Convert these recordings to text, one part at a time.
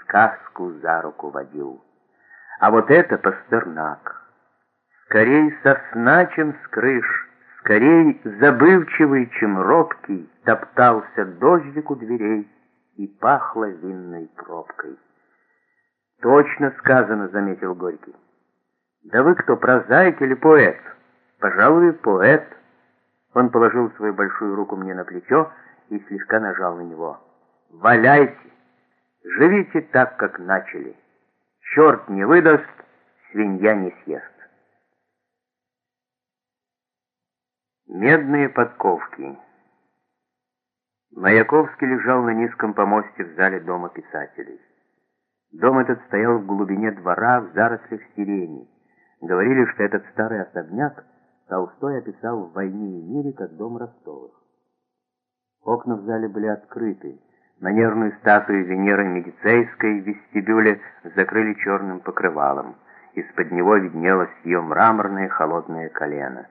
сказку за руку водил. А вот это Пастернак. Скорей сосна, чем с крыш, скорей забывчивый, чем робкий, топтался дождик у дверей и пахло винной пробкой. «Точно сказано», — заметил Горький. «Да вы кто, прозаик или поэт?» «Пожалуй, поэт». Он положил свою большую руку мне на плечо и слегка нажал на него. «Валяйте! Живите так, как начали. Черт не выдаст, свинья не съест». Медные подковки. Маяковский лежал на низком помосте в зале Дома писателей. Дом этот стоял в глубине двора в зарослях сирени. Говорили, что этот старый особняк Толстой описал в «Войне и мире» как дом Ростовых. Окна в зале были открыты. Манерную статую Венеры Медицейской в вестибюле закрыли черным покрывалом. Из-под него виднелось ее мраморное холодное колено.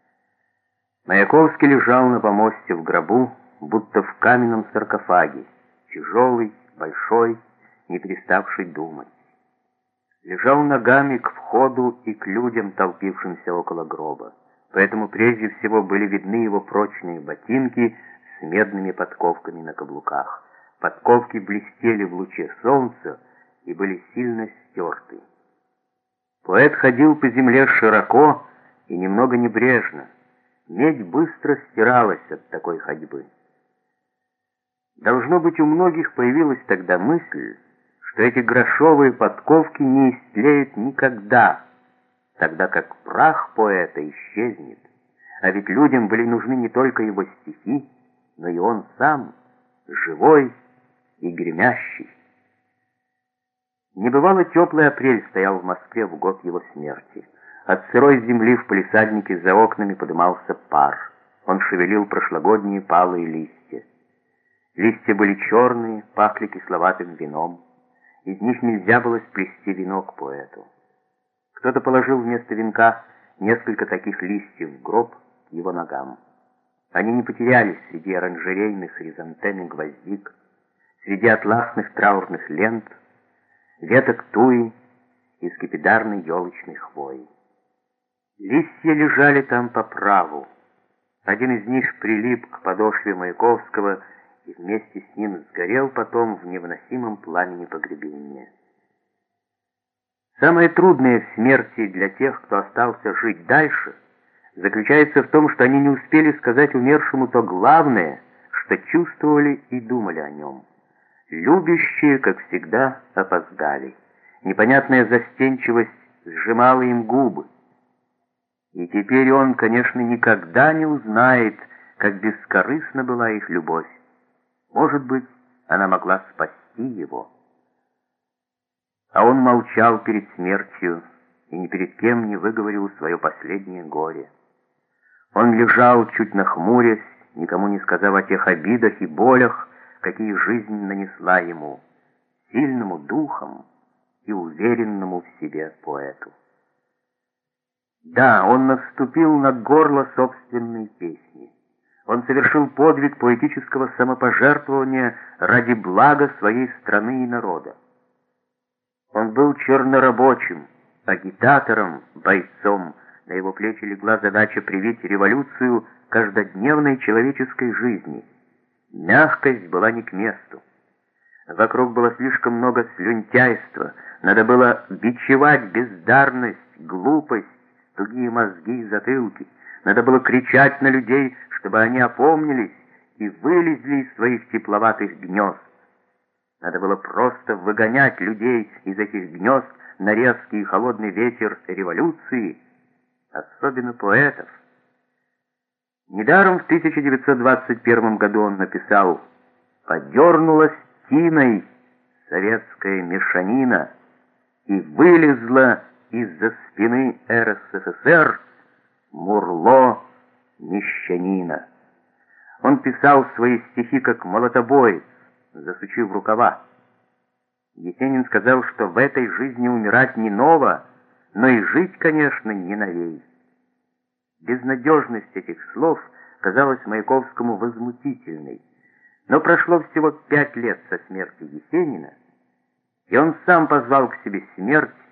Маяковский лежал на помосте в гробу, будто в каменном саркофаге, тяжелый, большой, не переставший думать. Лежал ногами к входу и к людям, толпившимся около гроба. Поэтому прежде всего были видны его прочные ботинки с медными подковками на каблуках. Подковки блестели в луче солнца и были сильно стерты. Поэт ходил по земле широко и немного небрежно. Медь быстро стиралась от такой ходьбы. Должно быть, у многих появилась тогда мысль, что эти грошовые подковки не истлеют никогда, тогда как прах поэта исчезнет. А ведь людям были нужны не только его стихи, но и он сам, живой и гремящий. Небывало теплый апрель стоял в Москве в год его смерти. От сырой земли в палисаднике за окнами подымался пар. Он шевелил прошлогодние палые листья. Листья были черные, пахли кисловатым вином. Из них нельзя было сплести венок поэту. Кто-то положил вместо венка несколько таких листьев в гроб к его ногам. Они не потерялись среди оранжерейных хризантем и гвоздик, среди атласных траурных лент, веток туи и скипидарной елочной хвои. Листья лежали там по праву. Один из них прилип к подошве Маяковского и вместе с ним сгорел потом в невыносимом пламени погребения. Самое трудное в смерти для тех, кто остался жить дальше, заключается в том, что они не успели сказать умершему то главное, что чувствовали и думали о нем. Любящие, как всегда, опоздали. Непонятная застенчивость сжимала им губы. И теперь он, конечно, никогда не узнает, как бескорыстна была их любовь. Может быть, она могла спасти его. А он молчал перед смертью и ни перед кем не выговорил свое последнее горе. Он лежал, чуть нахмурясь, никому не сказав о тех обидах и болях, какие жизнь нанесла ему, сильному духом и уверенному в себе поэту. Да, он наступил на горло собственной песни. Он совершил подвиг поэтического самопожертвования ради блага своей страны и народа. Он был чернорабочим, агитатором, бойцом. На его плечи легла задача привить революцию каждодневной человеческой жизни. Мягкость была не к месту. Вокруг было слишком много слюнтяйства. Надо было бичевать бездарность, глупость, тугие мозги и затылки. Надо было кричать на людей, чтобы они опомнились и вылезли из своих тепловатых гнезд. Надо было просто выгонять людей из этих гнезд на резкий и холодный ветер революции, особенно поэтов. Недаром в 1921 году он написал: «Подернулась тиной советская мешанина, и вылезла из-за спины РСФСР мурло мещанина». Он писал свои стихи как молотобоец, засучив рукава. Есенин сказал, что в этой жизни умирать не ново, но и жить, конечно, не новей. Безнадежность этих слов казалась Маяковскому возмутительной. Но прошло всего 5 лет со смерти Есенина, и он сам позвал к себе смерть,